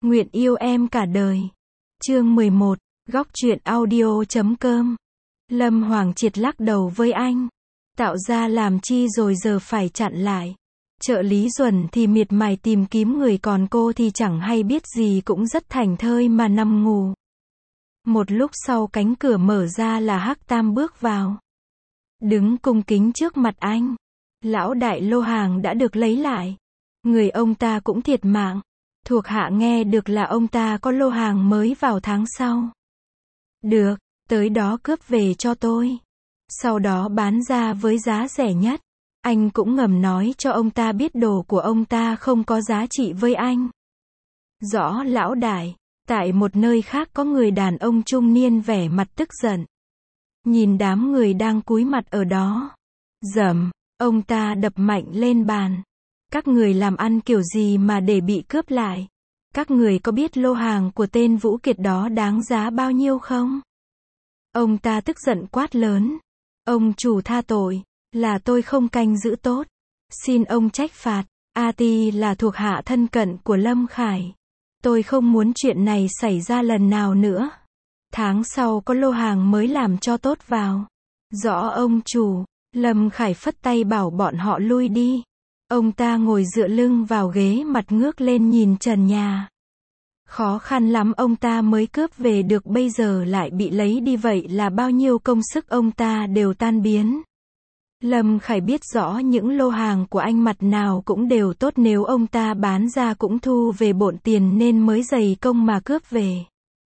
Nguyện yêu em cả đời. Chương 11, góc truyện audio.com. Lâm Hoàng Triệt lắc đầu với anh. Tạo ra làm chi rồi giờ phải chặn lại. Trợ lý Duẩn thì miệt mài tìm kiếm người, còn cô thì chẳng hay biết gì, cũng rất thảnh thơi mà nằm ngủ. Một lúc sau cánh cửa mở ra là Hắc Tam bước vào. Đứng cung kính trước mặt anh. Lão đại lô hàng đã được lấy lại. Người ông ta cũng thiệt mạng. Thuộc hạ nghe được là ông ta có lô hàng mới vào tháng sau. Được, tới đó cướp về cho tôi. Sau đó bán ra với giá rẻ nhất. Anh cũng ngầm nói cho ông ta biết đồ của ông ta không có giá trị với anh. Rõ lão đại. Tại một nơi khác có người đàn ông trung niên vẻ mặt tức giận. Nhìn đám người đang cúi mặt ở đó. Dầm, ông ta đập mạnh lên bàn. Các người làm ăn kiểu gì mà để bị cướp lại? Các người có biết lô hàng của tên Vũ Kiệt đó đáng giá bao nhiêu không? Ông ta tức giận quát lớn. Ông chủ tha tội, là tôi không canh giữ tốt. Xin ông trách phạt. A.T. là thuộc hạ thân cận của Lâm Khải. Tôi không muốn chuyện này xảy ra lần nào nữa. Tháng sau có lô hàng mới làm cho tốt vào. Rõ ông chủ. Lâm Khải phất tay bảo bọn họ lui đi. Ông ta ngồi dựa lưng vào ghế, mặt ngước lên nhìn trần nhà. Khó khăn lắm ông ta mới cướp về được, bây giờ lại bị lấy đi, vậy là bao nhiêu công sức ông ta đều tan biến. Lâm Khải biết rõ những lô hàng của anh mặt nào cũng đều tốt, nếu ông ta bán ra cũng thu về bộn tiền, nên mới dày công mà cướp về.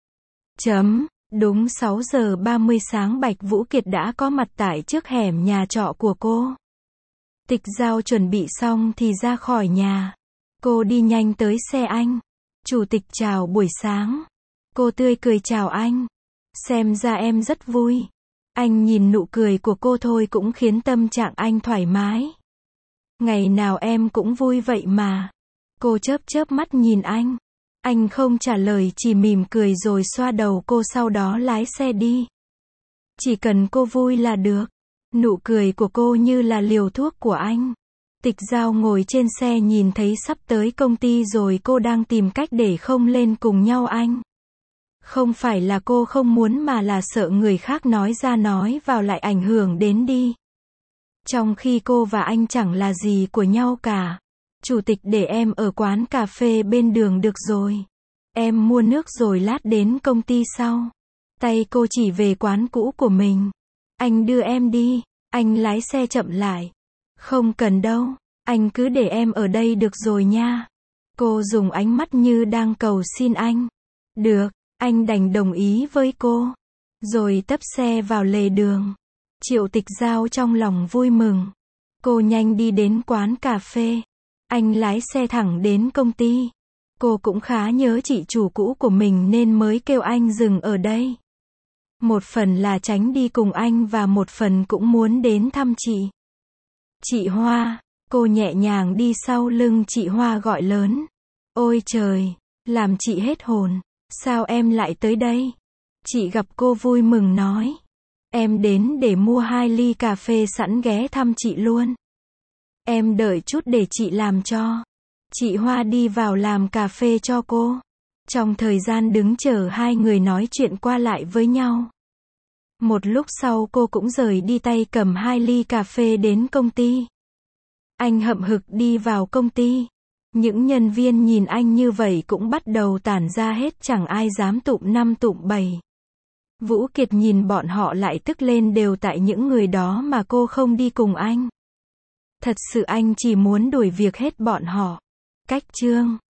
Đúng 6 giờ 30 sáng Bạch Vũ Kiệt đã có mặt tại trước hẻm nhà trọ của cô. Tịch Giao chuẩn bị xong thì ra khỏi nhà. Cô đi nhanh tới xe anh. Chủ tịch chào buổi sáng. Cô tươi cười chào anh. Xem ra em rất vui. Anh nhìn nụ cười của cô thôi cũng khiến tâm trạng anh thoải mái. Ngày nào em cũng vui vậy mà. Cô chớp chớp mắt nhìn anh. Anh không trả lời, chỉ mỉm cười rồi xoa đầu cô, sau đó lái xe đi. Chỉ cần cô vui là được. Nụ cười của cô như là liều thuốc của anh. Tịch Giao ngồi trên xe nhìn thấy sắp tới công ty rồi, cô đang tìm cách để không lên cùng nhau anh. Không phải là cô không muốn mà là sợ người khác nói ra nói vào lại ảnh hưởng đến đi. Trong khi cô và anh chẳng là gì của nhau cả. Chủ tịch, để em ở quán cà phê bên đường được rồi. Em mua nước rồi lát đến công ty sau. Tay cô chỉ về quán cũ của mình. Anh đưa em đi. Anh lái xe chậm lại. Không cần đâu. Anh cứ để em ở đây được rồi nha. Cô dùng ánh mắt như đang cầu xin anh. Được. Anh đành đồng ý với cô. Rồi tấp xe vào lề đường. Triệu Tịch Giao trong lòng vui mừng. Cô nhanh đi đến quán cà phê. Anh lái xe thẳng đến công ty. Cô cũng khá nhớ chị chủ cũ của mình nên mới kêu anh dừng ở đây. Một phần là tránh đi cùng anh và một phần cũng muốn đến thăm chị. Chị Hoa. Cô nhẹ nhàng đi sau lưng chị Hoa gọi lớn. Ôi trời, làm chị hết hồn. Sao em lại tới đây? Chị gặp cô vui mừng nói. Em đến để mua 2 ly cà phê sẵn, ghé thăm chị luôn. Em đợi chút để chị làm cho. Chị Hoa đi vào làm cà phê cho cô. Trong thời gian đứng chờ, hai người nói chuyện qua lại với nhau. Một lúc sau cô cũng rời đi, tay cầm 2 ly cà phê đến công ty. Anh hậm hực đi vào công ty. Những nhân viên nhìn anh như vậy cũng bắt đầu tản ra hết, chẳng ai dám tụm năm tụm bảy. Vũ Kiệt nhìn bọn họ lại tức lên, đều tại những người đó mà cô không đi cùng anh. Thật sự anh chỉ muốn đuổi việc hết bọn họ. Cách chương